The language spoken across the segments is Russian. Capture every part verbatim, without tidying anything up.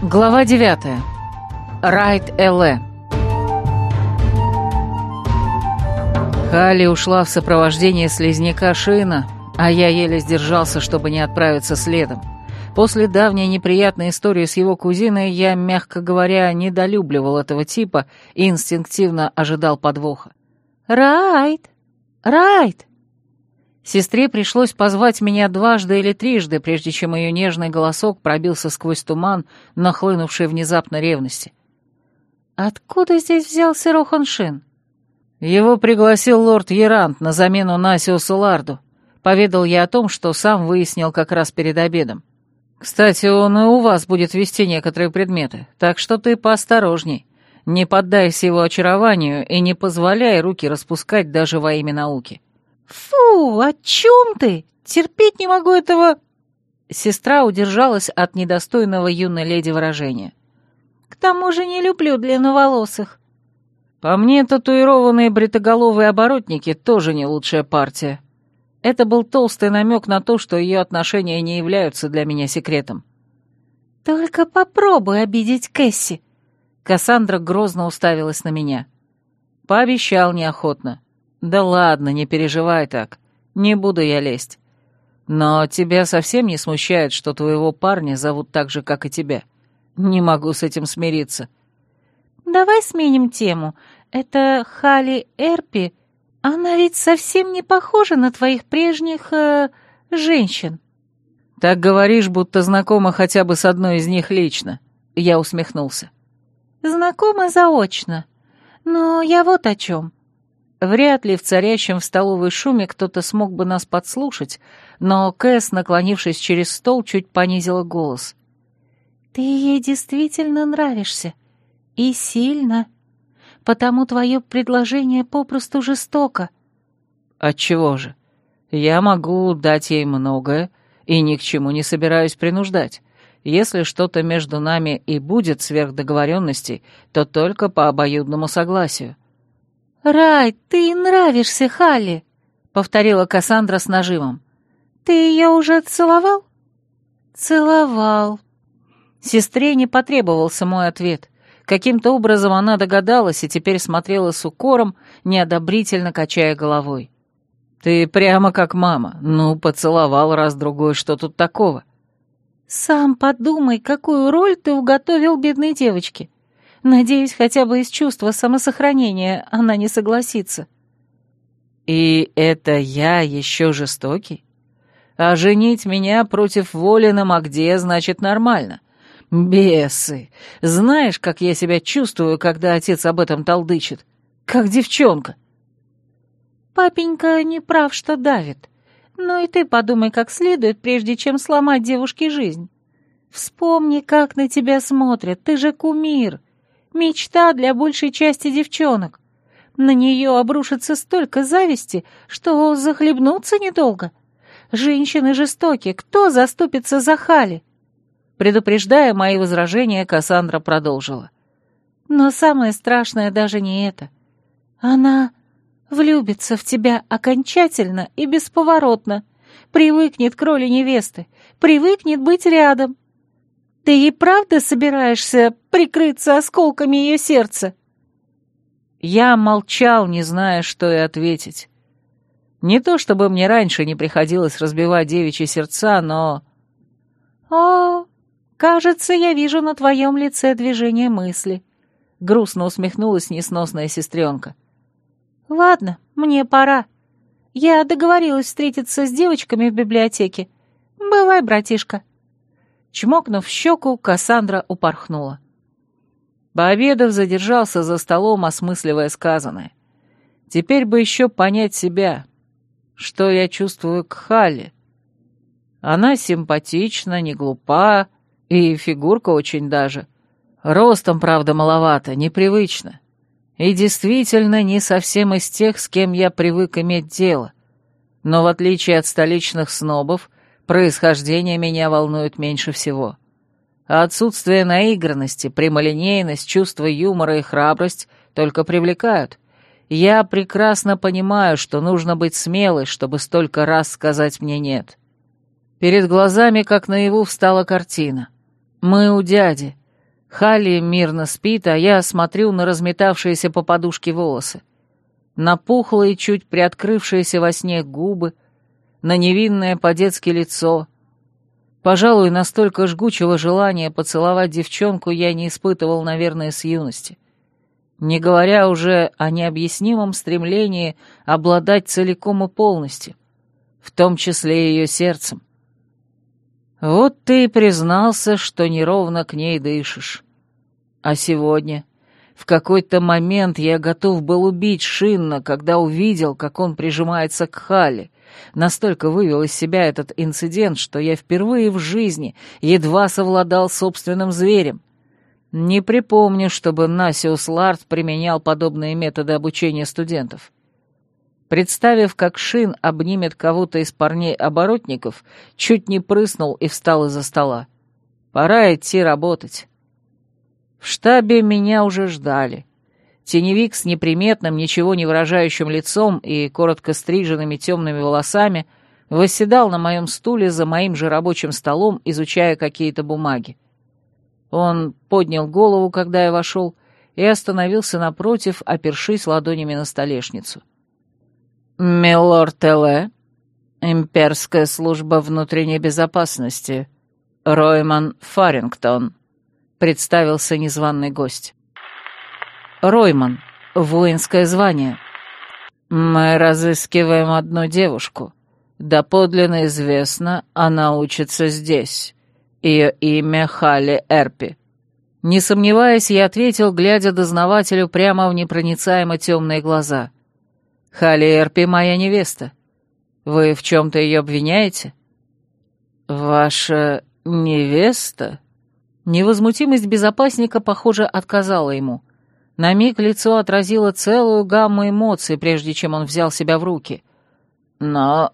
Глава девятая. Райт Эле. Халли ушла в сопровождении слизняка Шина, а я еле сдержался, чтобы не отправиться следом. После давней неприятной истории с его кузиной я, мягко говоря, недолюбливал этого типа и инстинктивно ожидал подвоха. «Райт! Райт!» Сестре пришлось позвать меня дважды или трижды, прежде чем ее нежный голосок пробился сквозь туман, нахлынувший внезапно ревности. «Откуда здесь взялся Рохан Шин?» «Его пригласил лорд Ерант на замену Насиусу Ларду», — поведал я о том, что сам выяснил как раз перед обедом. «Кстати, он и у вас будет вести некоторые предметы, так что ты поосторожней. Не поддайся его очарованию и не позволяй руки распускать даже во имя науки». «Фу, о чем ты? Терпеть не могу этого...» Сестра удержалась от недостойного юной леди выражения. «К тому же не люблю длинноволосых». «По мне, татуированные бритоголовые оборотники тоже не лучшая партия». Это был толстый намек на то, что ее отношения не являются для меня секретом. «Только попробуй обидеть Кэсси». Кассандра грозно уставилась на меня. Пообещал неохотно. «Да ладно, не переживай так. Не буду я лезть. Но тебя совсем не смущает, что твоего парня зовут так же, как и тебя? Не могу с этим смириться». «Давай сменим тему. Это Халли Эрпи. Она ведь совсем не похожа на твоих прежних... Э, женщин». «Так говоришь, будто знакома хотя бы с одной из них лично». Я усмехнулся. «Знакома заочно. Но я вот о чем. Вряд ли в царящем в столовой шуме кто-то смог бы нас подслушать, но Кэс, наклонившись через стол, чуть понизила голос. «Ты ей действительно нравишься. И сильно. Потому твое предложение попросту жестоко». «Отчего же? Я могу дать ей многое, и ни к чему не собираюсь принуждать. Если что-то между нами и будет сверх договоренностей, то только по обоюдному согласию». «Райт, ты ей нравишься, Халли», — повторила Кассандра с нажимом. «Ты ее уже целовал?» «Целовал». Сестре не потребовался мой ответ. Каким-то образом она догадалась и теперь смотрела с укором, неодобрительно качая головой. «Ты прямо как мама. Ну, поцеловал раз-другой, что тут такого?» «Сам подумай, какую роль ты уготовил бедной девочке. Надеюсь, хотя бы из чувства самосохранения она не согласится». «И это я еще жестокий? А женить меня против воли на Магде значит нормально. Бесы! Знаешь, как я себя чувствую, когда отец об этом толдычит? Как девчонка». «Папенька не прав, что давит. Но и ты подумай как следует, прежде чем сломать девушке жизнь. Вспомни, как на тебя смотрят, ты же кумир. Мечта для большей части девчонок. На нее обрушится столько зависти, что захлебнуться недолго. Женщины жестоки, кто заступится за Халли?» Предупреждая мои возражения, Кассандра продолжила. «Но самое страшное даже не это. Она влюбится в тебя окончательно и бесповоротно, привыкнет к роли невесты, привыкнет быть рядом. Ты и правда собираешься прикрыться осколками ее сердца?» Я молчал, не зная, что и ответить. Не то чтобы мне раньше не приходилось разбивать девичьи сердца, но... «О, кажется, я вижу на твоем лице движение мысли», — грустно усмехнулась несносная сестренка. «Ладно, мне пора. Я договорилась встретиться с девочками в библиотеке. Бывай, братишка». Чмокнув в щеку, Кассандра упорхнула. Пообедав, задержался за столом, осмысливая сказанное. Теперь бы еще понять себя, что я чувствую к Халли. Она симпатична, не глупа, и фигурка очень даже. Ростом, правда, маловато, непривычно. И действительно не совсем из тех, с кем я привык иметь дело. Но в отличие от столичных снобов, происхождение меня волнует меньше всего. А отсутствие наигранности, прямолинейность, чувство юмора и храбрость только привлекают. Я прекрасно понимаю, что нужно быть смелой, чтобы столько раз сказать мне «нет». Перед глазами, как наяву, встала картина. Мы у дяди. Халли мирно спит, а я смотрю на разметавшиеся по подушке волосы, на пухлые, чуть приоткрывшиеся во сне губы, на невинное по-детски лицо. Пожалуй, настолько жгучего желания поцеловать девчонку я не испытывал, наверное, с юности. Не говоря уже о необъяснимом стремлении обладать целиком и полностью, в том числе ее сердцем. Вот ты и признался, что неровно к ней дышишь. А сегодня, в какой-то момент я готов был убить Шинна, когда увидел, как он прижимается к Халли. Настолько вывел из себя этот инцидент, что я впервые в жизни едва совладал с собственным зверем. Не припомню, чтобы Насиус Ларт применял подобные методы обучения студентов. Представив, как Шин обнимет кого-то из парней-оборотников, чуть не прыснул и встал из-за стола. Пора идти работать. В штабе меня уже ждали. Теневик с неприметным, ничего не выражающим лицом и коротко стриженными темными волосами восседал на моем стуле за моим же рабочим столом, изучая какие-то бумаги. Он поднял голову, когда я вошел, и остановился напротив, опершись ладонями на столешницу. «Милорд Эле, Имперская служба внутренней безопасности, Ройман Фарингтон», — представился незваный гость. «Ройман, воинское звание. Мы разыскиваем одну девушку. Доподлинно известно, она учится здесь. Ее имя Халли Эрпи». Не сомневаясь, я ответил, глядя дознавателю прямо в непроницаемо темные глаза. «Халли Эрпи моя невеста. Вы в чем-то ее обвиняете?» «Ваша невеста?» Невозмутимость безопасника, похоже, отказала ему. На миг лицо отразило целую гамму эмоций, прежде чем он взял себя в руки. «Но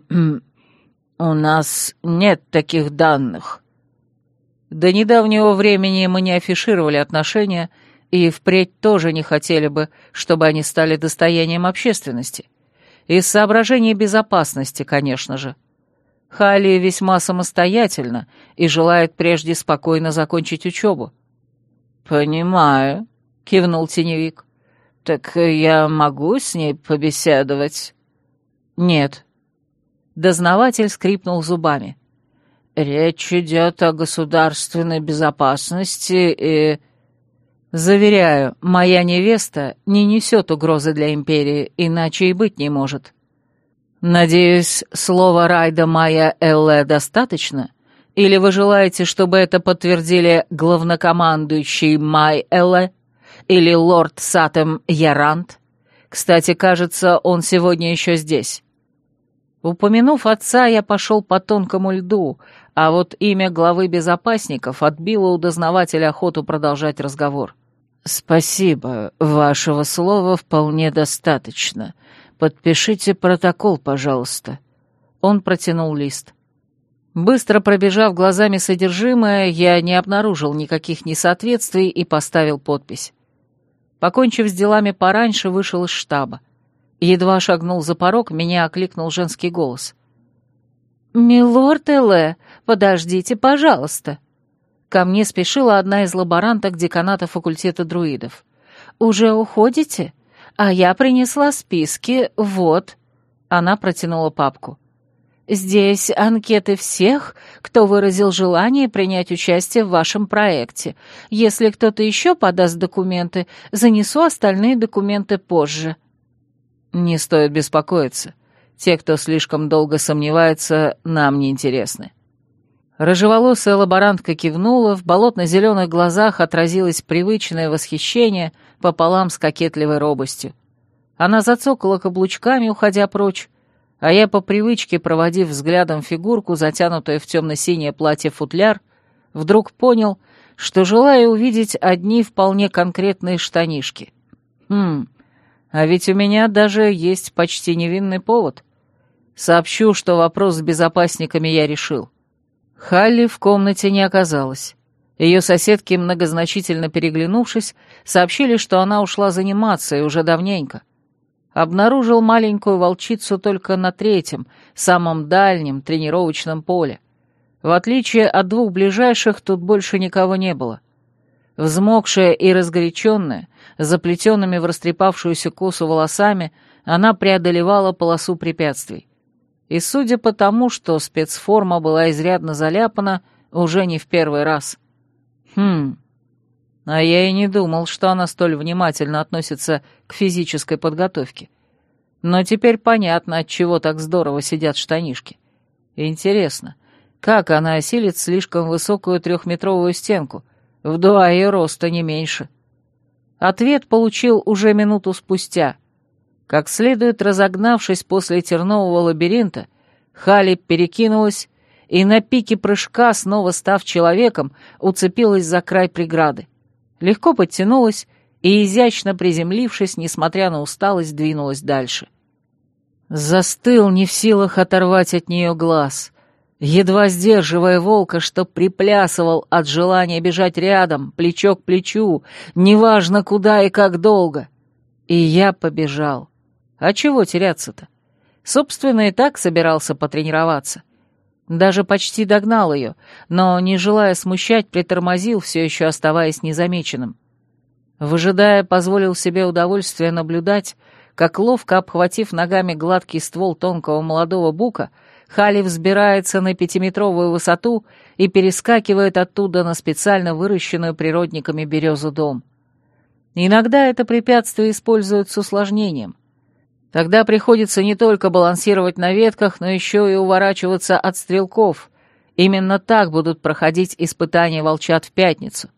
у нас нет таких данных». До недавнего времени мы не афишировали отношения, и впредь тоже не хотели бы, чтобы они стали достоянием общественности. Из соображений безопасности, конечно же. Халли весьма самостоятельна и желает прежде спокойно закончить учебу. «Понимаю», — кивнул теневик. «Так я могу с ней побеседовать?» «Нет». Дознаватель скрипнул зубами. «Речь идет о государственной безопасности и...» «Заверяю, моя невеста не несет угрозы для Империи, иначе и быть не может. Надеюсь, слова Райда Майя Элле достаточно? Или вы желаете, чтобы это подтвердили главнокомандующий Май Элле или лорд Сатем Ярант? Кстати, кажется, он сегодня еще здесь». Упомянув отца, я пошел по тонкому льду, а вот имя главы безопасников отбило у дознавателя охоту продолжать разговор. «Спасибо, вашего слова вполне достаточно. Подпишите протокол, пожалуйста». Он протянул лист. Быстро пробежав глазами содержимое, я не обнаружил никаких несоответствий и поставил подпись. Покончив с делами пораньше, вышел из штаба. Едва шагнул за порог, меня окликнул женский голос. «Милорд Эле, подождите, пожалуйста». Ко мне спешила одна из лаборанток деканата факультета друидов. «Уже уходите? А я принесла списки, вот». Она протянула папку. «Здесь анкеты всех, кто выразил желание принять участие в вашем проекте. Если кто-то еще подаст документы, занесу остальные документы позже». «Не стоит беспокоиться. Те, кто слишком долго сомневается, нам не интересны». Рыжеволосая лаборантка кивнула, в болотно-зеленых глазах отразилось привычное восхищение пополам с кокетливой робостью. Она зацокала каблучками, уходя прочь, а я по привычке, проводив взглядом фигурку, затянутую в темно-синее платье-футляр, вдруг понял, что желаю увидеть одни вполне конкретные штанишки. Хм... А ведь у меня даже есть почти невинный повод. Сообщу, что вопрос с безопасниками я решил. Халли в комнате не оказалось. Ее соседки, многозначительно переглянувшись, сообщили, что она ушла заниматься и уже давненько. Обнаружил маленькую волчицу только на третьем, самом дальнем тренировочном поле. В отличие от двух ближайших, тут больше никого не было. Взмокшая и разгоряченная, с заплетенными в растрепавшуюся косу волосами, она преодолевала полосу препятствий. И судя по тому, что спецформа была изрядно заляпана, уже не в первый раз. Хм... А я и не думал, что она столь внимательно относится к физической подготовке. Но теперь понятно, отчего так здорово сидят штанишки. Интересно, как она осилит слишком высокую трехметровую стенку, вдвое ее роста не меньше? Ответ получил уже минуту спустя. Как следует разогнавшись после тернового лабиринта, Халли перекинулась и на пике прыжка, снова став человеком, уцепилась за край преграды. Легко подтянулась и, изящно приземлившись, несмотря на усталость, двинулась дальше. Застыл, не в силах оторвать от нее глаз, едва сдерживая волка, что приплясывал от желания бежать рядом, плечо к плечу, неважно куда и как долго. И я побежал. А чего теряться-то? Собственно, и так собирался потренироваться. Даже почти догнал ее, но, не желая смущать, притормозил, все еще оставаясь незамеченным. Выжидая, позволил себе удовольствие наблюдать, как, ловко обхватив ногами гладкий ствол тонкого молодого бука, Халли взбирается на пятиметровую высоту и перескакивает оттуда на специально выращенную природниками березу-дом. Иногда это препятствие используют с усложнением. Тогда приходится не только балансировать на ветках, но еще и уворачиваться от стрелков. Именно так будут проходить испытания волчат в пятницу.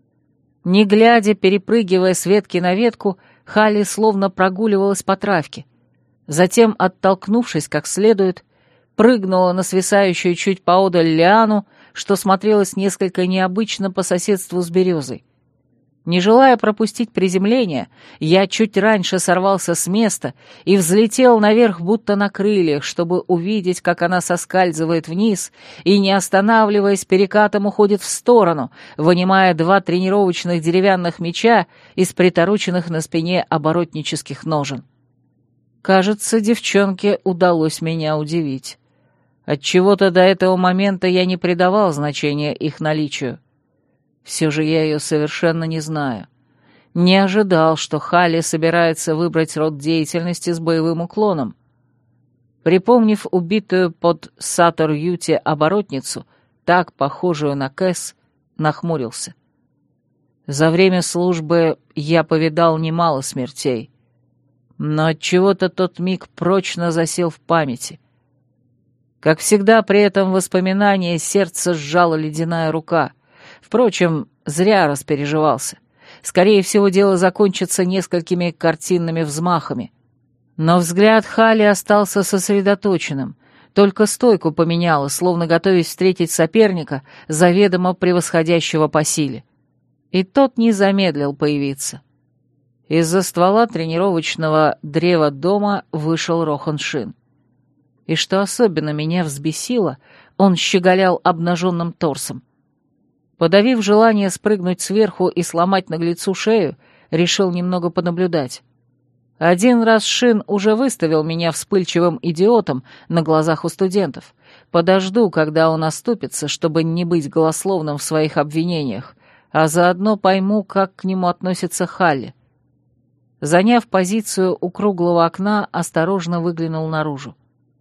Не глядя, перепрыгивая с ветки на ветку, Халли словно прогуливалась по травке. Затем, оттолкнувшись как следует, прыгнула на свисающую чуть поодаль лиану, что смотрелось несколько необычно по соседству с березой. Не желая пропустить приземление, я чуть раньше сорвался с места и взлетел наверх будто на крыльях, чтобы увидеть, как она соскальзывает вниз и, не останавливаясь, перекатом уходит в сторону, вынимая два тренировочных деревянных меча из притороченных на спине оборотнических ножен. Кажется, девчонке удалось меня удивить. Отчего-то до этого момента я не придавал значения их наличию. Все же я ее совершенно не знаю. Не ожидал, что Халли собирается выбрать род деятельности с боевым уклоном. Припомнив убитую под Сатор-Юте оборотницу, так похожую на Кэс, нахмурился. За время службы я повидал немало смертей, но отчего-то тот миг прочно засел в памяти. Как всегда, при этом воспоминании сердце сжала ледяная рука. Впрочем, зря распереживался. Скорее всего, дело закончится несколькими картинными взмахами. Но взгляд Халли остался сосредоточенным, только стойку поменяла, словно готовясь встретить соперника, заведомо превосходящего по силе. И тот не замедлил появиться. Из-за ствола тренировочного древа дома вышел Рохан Шин. И что особенно меня взбесило, он щеголял обнаженным торсом. Подавив желание спрыгнуть сверху и сломать наглецу шею, решил немного понаблюдать. Один раз Шин уже выставил меня вспыльчивым идиотом на глазах у студентов. Подожду, когда он оступится, чтобы не быть голословным в своих обвинениях, а заодно пойму, как к нему относится Халли. Заняв позицию у круглого окна, осторожно выглянул наружу.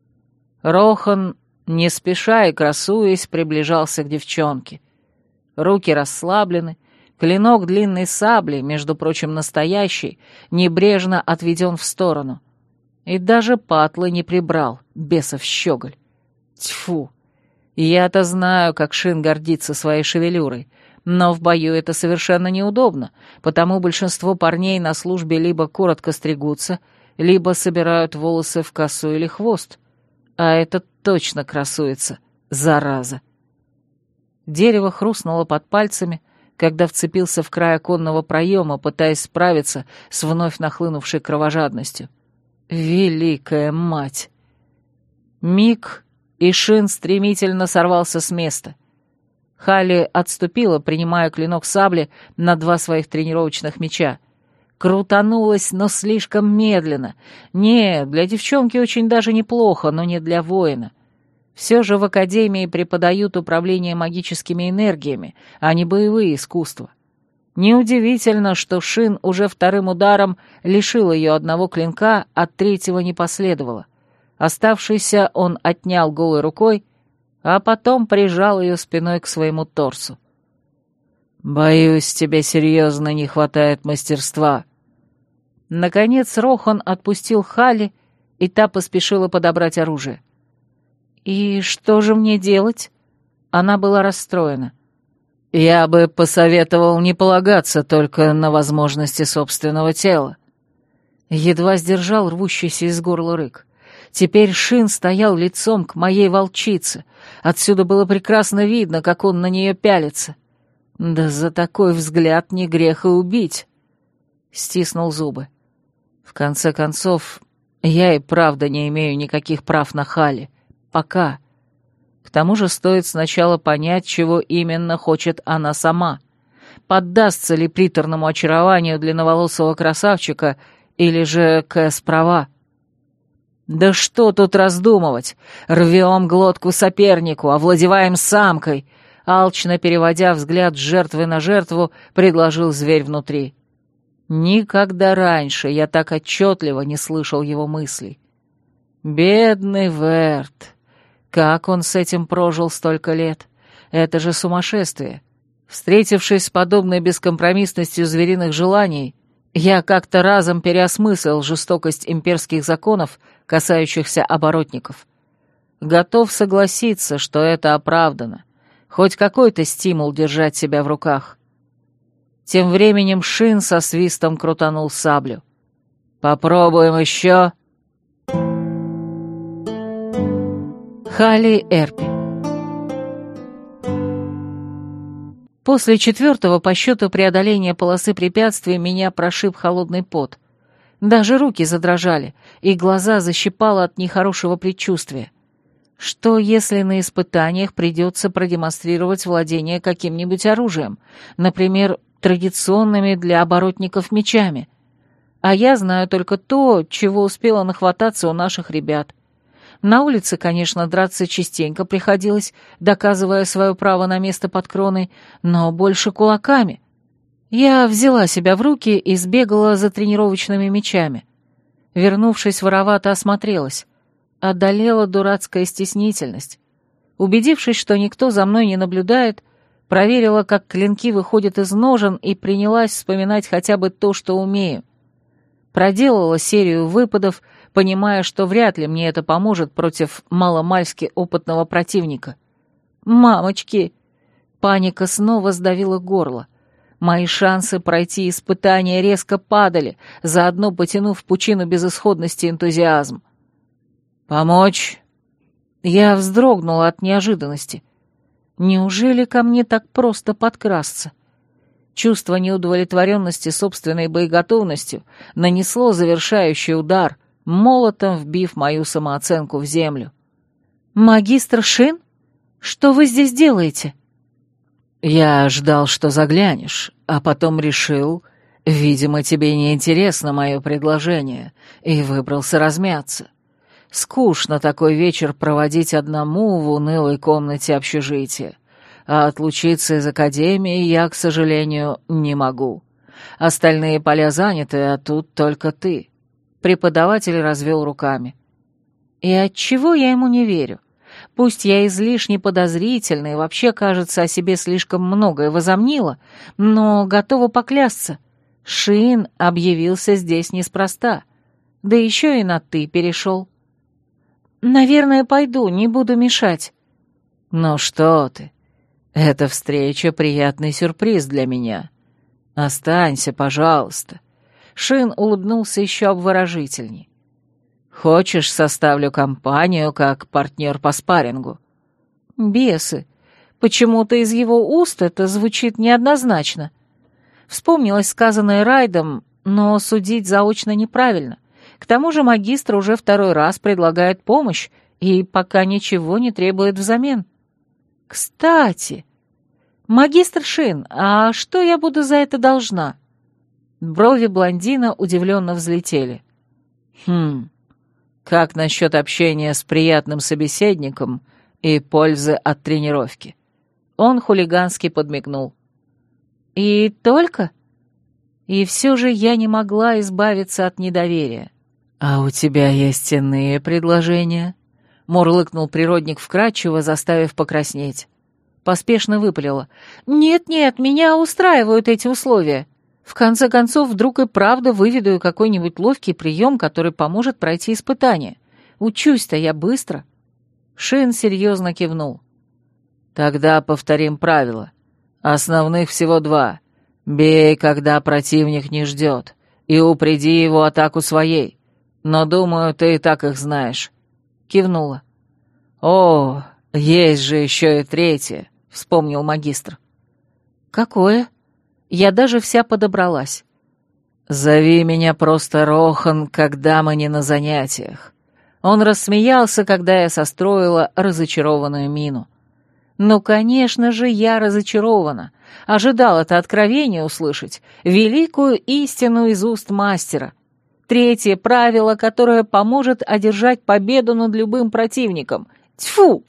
Рохан, не спеша и красуясь, приближался к девчонке. Руки расслаблены, клинок длинной сабли, между прочим, настоящий, небрежно отведен в сторону. И даже патлы не прибрал, бесов щеголь. Тьфу! Я-то знаю, как Шин гордится своей шевелюрой, но в бою это совершенно неудобно, потому большинство парней на службе либо коротко стригутся, либо собирают волосы в косу или хвост. А этот точно красуется, зараза. Дерево хрустнуло под пальцами, когда вцепился в край оконного проема, пытаясь справиться с вновь нахлынувшей кровожадностью. Великая мать! Миг, и Шин стремительно сорвался с места. Халли отступила, принимая клинок сабли на два своих тренировочных меча. Крутанулась, но слишком медленно. Нет, для девчонки очень даже неплохо, но не для воина. Все же в академии преподают управление магическими энергиями, а не боевые искусства. Неудивительно, что Шин уже вторым ударом лишил ее одного клинка, а третьего не последовало. Оставшийся он отнял голой рукой, а потом прижал ее спиной к своему торсу. «Боюсь, тебе серьезно не хватает мастерства». Наконец Рохан отпустил Халли, и та поспешила подобрать оружие. «И что же мне делать?» Она была расстроена. «Я бы посоветовал не полагаться только на возможности собственного тела». Едва сдержал рвущийся из горла рык. Теперь Шин стоял лицом к моей волчице. Отсюда было прекрасно видно, как он на нее пялится. Да за такой взгляд не грех и убить. Стиснул зубы. В конце концов, я и правда не имею никаких прав на Халли. Пока. К тому же стоит сначала понять, чего именно хочет она сама. Поддастся ли приторному очарованию длинноволосого красавчика, или же Кэс права. Да что тут раздумывать? Рвем глотку сопернику, овладеваем самкой. Алчно переводя взгляд с жертвы на жертву, предложил зверь внутри. Никогда раньше я так отчетливо не слышал его мыслей. Бедный Верт. Как он с этим прожил столько лет? Это же сумасшествие. Встретившись с подобной бескомпромиссностью звериных желаний, я как-то разом переосмыслил жестокость имперских законов, касающихся оборотников. Готов согласиться, что это оправдано. Хоть какой-то стимул держать себя в руках. Тем временем Шин со свистом крутанул саблю. «Попробуем еще?» Халли Эрпи. После четвертого по счету преодоления полосы препятствий меня прошиб холодный пот. Даже руки задрожали, и глаза защипало от нехорошего предчувствия. Что, если на испытаниях придется продемонстрировать владение каким-нибудь оружием, например, традиционными для оборотников мечами? А я знаю только то, чего успела нахвататься у наших ребят. На улице, конечно, драться частенько приходилось, доказывая свое право на место под кроной, но больше кулаками. Я взяла себя в руки и сбегала за тренировочными мечами. Вернувшись, воровато осмотрелась. Одолела дурацкая стеснительность. Убедившись, что никто за мной не наблюдает, проверила, как клинки выходят из ножен, и принялась вспоминать хотя бы то, что умею. Проделала серию выпадов, понимая, что вряд ли мне это поможет против маломальски опытного противника. «Мамочки!» Паника снова сдавила горло. Мои шансы пройти испытания резко падали, заодно потянув в пучину безысходности энтузиазм. «Помочь?» Я вздрогнула от неожиданности. Неужели ко мне так просто подкрасться? Чувство неудовлетворенности собственной боеготовностью нанесло завершающий удар, молотом вбив мою самооценку в землю. «Магистр Шин? Что вы здесь делаете?» «Я ждал, что заглянешь, а потом решил, видимо, тебе не интересно мое предложение, и выбрался размяться. Скучно такой вечер проводить одному в унылой комнате общежития. А отлучиться из академии я, к сожалению, не могу. Остальные поля заняты, а тут только ты». Преподаватель развел руками. И отчего я ему не верю? Пусть я излишне подозрительна и вообще, кажется, о себе слишком многое возомнила, но готова поклясться. Шин объявился здесь неспроста. Да еще и на «ты» перешел. «Наверное, пойду, не буду мешать». «Ну что ты? Эта встреча — приятный сюрприз для меня. Останься, пожалуйста». Шин улыбнулся еще обворожительней. «Хочешь, составлю компанию как партнер по спаррингу?» Бесы. Почему-то из его уст это звучит неоднозначно. Вспомнилось сказанное Райдом, но судить заочно неправильно. К тому же магистр уже второй раз предлагает помощь и пока ничего не требует взамен. Кстати, магистр Шин, а что я буду за это должна?» Брови блондина удивленно взлетели. «Хм, как насчет общения с приятным собеседником и пользы от тренировки?» Он хулигански подмигнул. И только? И все же я не могла избавиться от недоверия. «А у тебя есть иные предложения?» — мурлыкнул природник вкрадчиво, заставив покраснеть. Поспешно выпалила. «Нет-нет, меня устраивают эти условия. В конце концов, вдруг и правда выведу какой-нибудь ловкий прием, который поможет пройти испытание. Учусь-то я быстро». Шин серьезно кивнул. «Тогда повторим правила. Основных всего два. Бей, когда противник не ждет, и упреди его атаку своей. Но, думаю, ты и так их знаешь». Кивнула. «О, есть же еще и третье», — вспомнил магистр. «Какое?» Я даже вся подобралась. «Зови меня просто Рохан, когда мы не на занятиях». Он рассмеялся, когда я состроила разочарованную мину. «Ну, конечно же, я разочарована. Ожидала-то откровения услышать, великую истину из уст мастера. Третье правило, которое поможет одержать победу над любым противником. Тьфу!»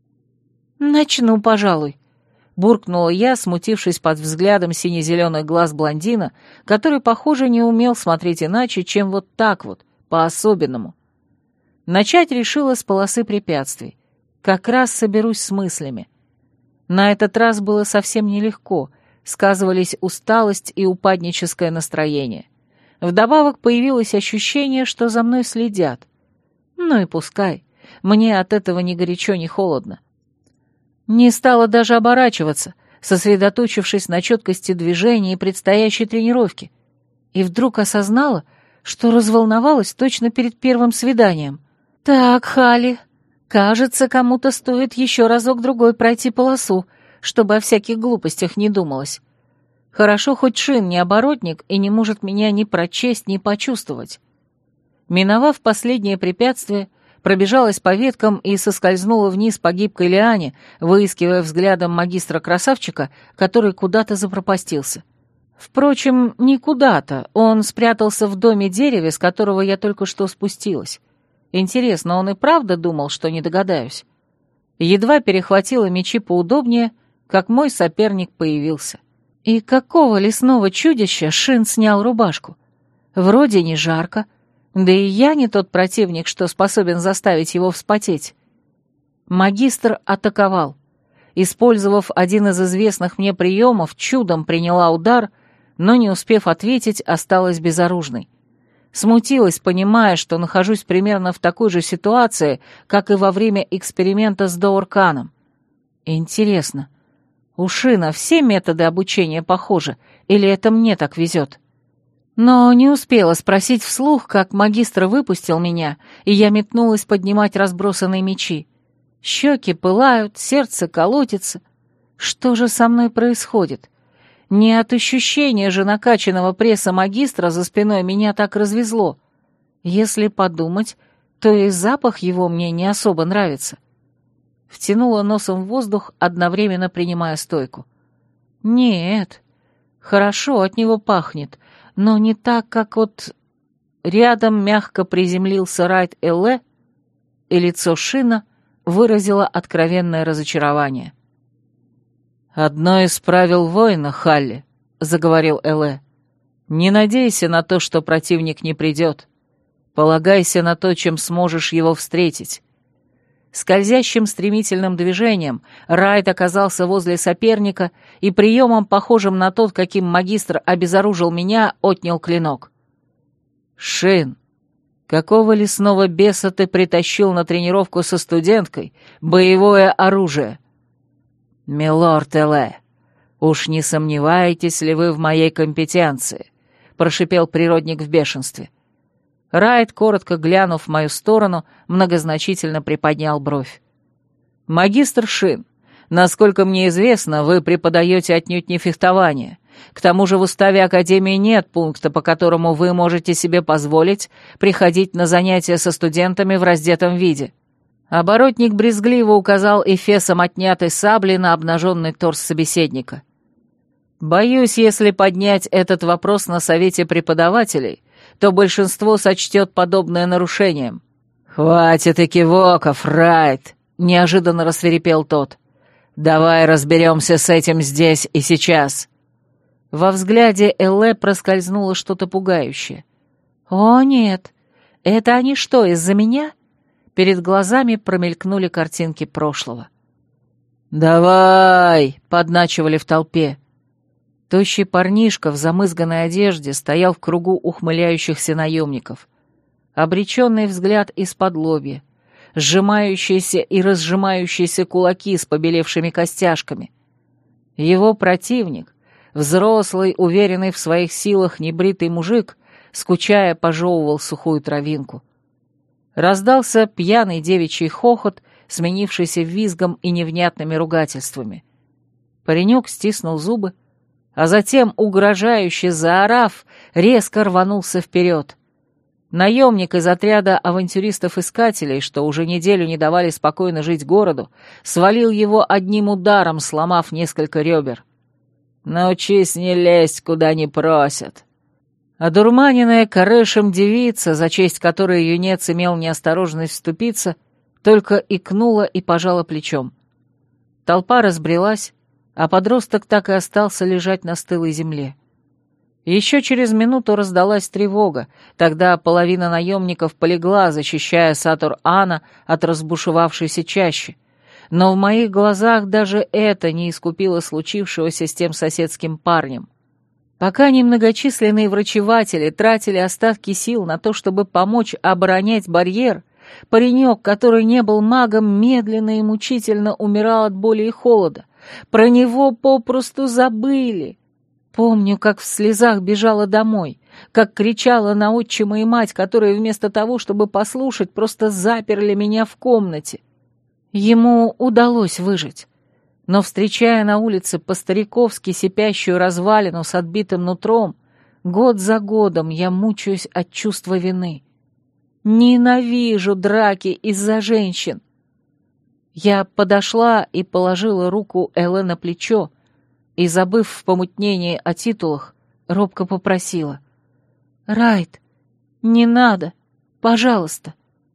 «Начну, пожалуй», — буркнула я, смутившись под взглядом сине-зеленых глаз блондина, который, похоже, не умел смотреть иначе, чем вот так вот, по-особенному. Начать решила с полосы препятствий. Как раз соберусь с мыслями. На этот раз было совсем нелегко, сказывались усталость и упадническое настроение. Вдобавок появилось ощущение, что за мной следят. Ну и пускай, мне от этого ни горячо, ни холодно. Не стала даже оборачиваться, сосредоточившись на четкости движения и предстоящей тренировке. И вдруг осознала, что разволновалась точно перед первым свиданием. «Так, Хали, кажется, кому-то стоит еще разок-другой пройти полосу, чтобы о всяких глупостях не думалось. Хорошо, хоть Шин не оборотник и не может меня ни прочесть, ни почувствовать». Миновав последнее препятствие, пробежалась по веткам и соскользнула вниз по гибкой лиане, выискивая взглядом магистра-красавчика, который куда-то запропастился. Впрочем, не куда-то, он спрятался в доме-дереве, с которого я только что спустилась. Интересно, он и правда думал, что не догадаюсь? Едва перехватила мечи поудобнее, как мой соперник появился. И какого лесного чудища Шин снял рубашку? Вроде не жарко, да и я не тот противник, что способен заставить его вспотеть. Магистр атаковал. Использовав один из известных мне приемов, чудом приняла удар, но, не успев ответить, осталась безоружной. Смутилась, понимая, что нахожусь примерно в такой же ситуации, как и во время эксперимента с Даурканом. Интересно, у Шина все методы обучения похожи, или это мне так везет? Но не успела спросить вслух, как магистр выпустил меня, и я метнулась поднимать разбросанные мечи. Щеки пылают, сердце колотится. Что же со мной происходит? Не от ощущения же накачанного пресса магистра за спиной меня так развезло. Если подумать, то и запах его мне не особо нравится. Втянула носом в воздух, одновременно принимая стойку. Нет, хорошо от него пахнет, но не так, как вот... Рядом мягко приземлился Райт-Эле, и лицо Шина выразило откровенное разочарование. «Одно из правил воина, Халли», — заговорил Эле, — «не надейся на то, что противник не придет. Полагайся на то, чем сможешь его встретить». Скользящим стремительным движением Райт оказался возле соперника и приемом, похожим на тот, каким магистр обезоружил меня, отнял клинок. «Шин, какого лесного беса ты притащил на тренировку со студенткой боевое оружие?» «Милорд Эле, уж не сомневаетесь ли вы в моей компетенции?» — прошипел природник в бешенстве. Райт, коротко глянув в мою сторону, многозначительно приподнял бровь. «Магистр Шин, насколько мне известно, вы преподаете отнюдь не фехтование. К тому же в уставе Академии нет пункта, по которому вы можете себе позволить приходить на занятия со студентами в раздетом виде». Оборотник брезгливо указал эфесом отнятой сабли на обнаженный торс собеседника. «Боюсь, если поднять этот вопрос на совете преподавателей, то большинство сочтет подобное нарушением». «Хватит экивоков, Райт!» — неожиданно рассвирепел тот. «Давай разберемся с этим здесь и сейчас». Во взгляде Элле проскользнуло что-то пугающее. «О, нет! Это они что, из-за меня?» Перед глазами промелькнули картинки прошлого. «Давай!» — подначивали в толпе. Тощий парнишка в замызганной одежде стоял в кругу ухмыляющихся наемников. Обреченный взгляд из-под лобья, сжимающиеся и разжимающиеся кулаки с побелевшими костяшками. Его противник, взрослый, уверенный в своих силах небритый мужик, скучая, пожевывал сухую травинку. Раздался пьяный девичий хохот, сменившийся визгом и невнятными ругательствами. Паренек стиснул зубы, а затем, угрожающе заорав, резко рванулся вперед. Наемник из отряда авантюристов-искателей, что уже неделю не давали спокойно жить городу, свалил его одним ударом, сломав несколько ребер. «Научись не лезть, куда не просят». Одурманенная корешем девица, за честь которой юнец имел неосторожность вступиться, только икнула и пожала плечом. Толпа разбрелась, а подросток так и остался лежать на стылой земле. Еще через минуту раздалась тревога, тогда половина наемников полегла, защищая Сатур-Ана от разбушевавшейся чащи. Но в моих глазах даже это не искупило случившегося с тем соседским парнем. Пока немногочисленные врачеватели тратили остатки сил на то, чтобы помочь оборонять барьер, паренек, который не был магом, медленно и мучительно умирал от боли и холода. Про него попросту забыли. Помню, как в слезах бежала домой, как кричала на отчима и мать, которые вместо того, чтобы послушать, просто заперли меня в комнате. Ему удалось выжить. Но, встречая на улице по-стариковски сипящую развалину с отбитым нутром, год за годом я мучаюсь от чувства вины. Ненавижу драки из-за женщин. Я подошла и положила руку Элле на плечо, и, забыв в помутнении о титулах, робко попросила: «Райт, не надо, пожалуйста».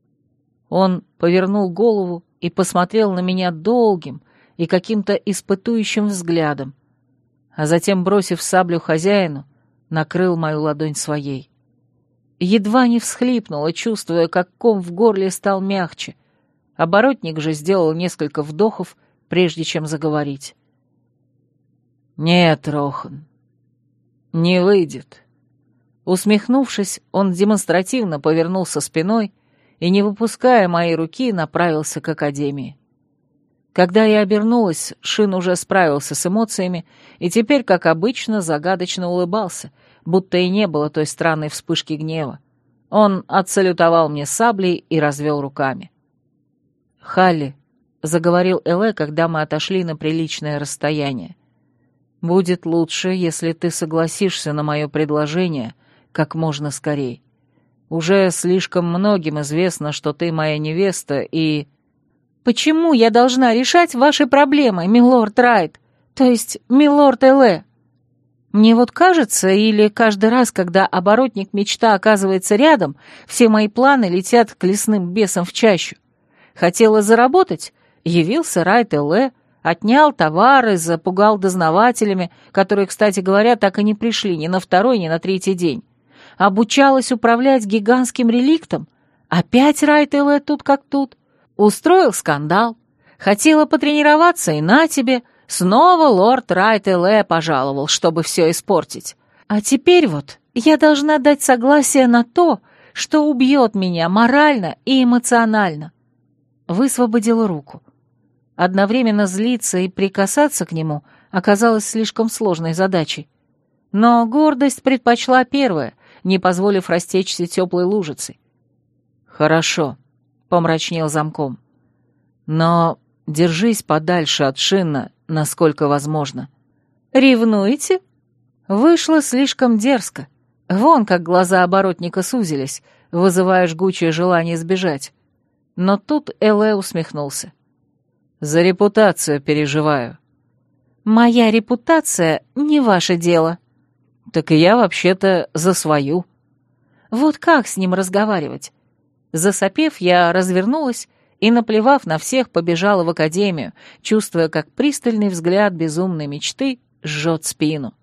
Он повернул голову и посмотрел на меня долгим и каким-то испытующим взглядом, а затем, бросив саблю хозяину, накрыл мою ладонь своей. Едва не всхлипнула, чувствуя, как ком в горле стал мягче. Оборотник же сделал несколько вдохов, прежде чем заговорить. «Нет, Рохан, не выйдет». Усмехнувшись, он демонстративно повернулся спиной и, не выпуская моей руки, направился к академии. Когда я обернулась, Шин уже справился с эмоциями и теперь, как обычно, загадочно улыбался, будто и не было той странной вспышки гнева. Он отсалютовал мне саблей и развел руками. «Халли», — заговорил Эле, когда мы отошли на приличное расстояние, — «будет лучше, если ты согласишься на мое предложение как можно скорей. Уже слишком многим известно, что ты моя невеста, и...» «Почему я должна решать ваши проблемы, милорд Райт, то есть милорд Эле? Мне вот кажется, или каждый раз, когда оборотник мечта оказывается рядом, все мои планы летят к лесным бесам в чащу. Хотела заработать, явился Райт Эле, отнял товары, запугал дознавателями, которые, кстати говоря, так и не пришли ни на второй, ни на третий день. Обучалась управлять гигантским реликтом. Опять Райт Эле тут как тут. Устроил скандал. Хотела потренироваться, и на тебе. Снова лорд Райт Эле пожаловал, чтобы все испортить. А теперь вот я должна дать согласие на то, что убьет меня морально и эмоционально». Высвободила руку. Одновременно злиться и прикасаться к нему оказалось слишком сложной задачей. Но гордость предпочла первое, не позволив растечься теплой лужицей. «Хорошо», — помрачнел замком. «Но держись подальше от Шинна, насколько возможно». «Ревнуете?» Вышло слишком дерзко. Вон как глаза оборотника сузились, вызывая жгучее желание сбежать. Но тут Эле усмехнулся. «За репутацию переживаю». «Моя репутация не ваше дело». «Так и я вообще-то за свою». Вот как с ним разговаривать? Засопев, я развернулась и, наплевав на всех, побежала в академию, чувствуя, как пристальный взгляд безумной мечты жжет спину.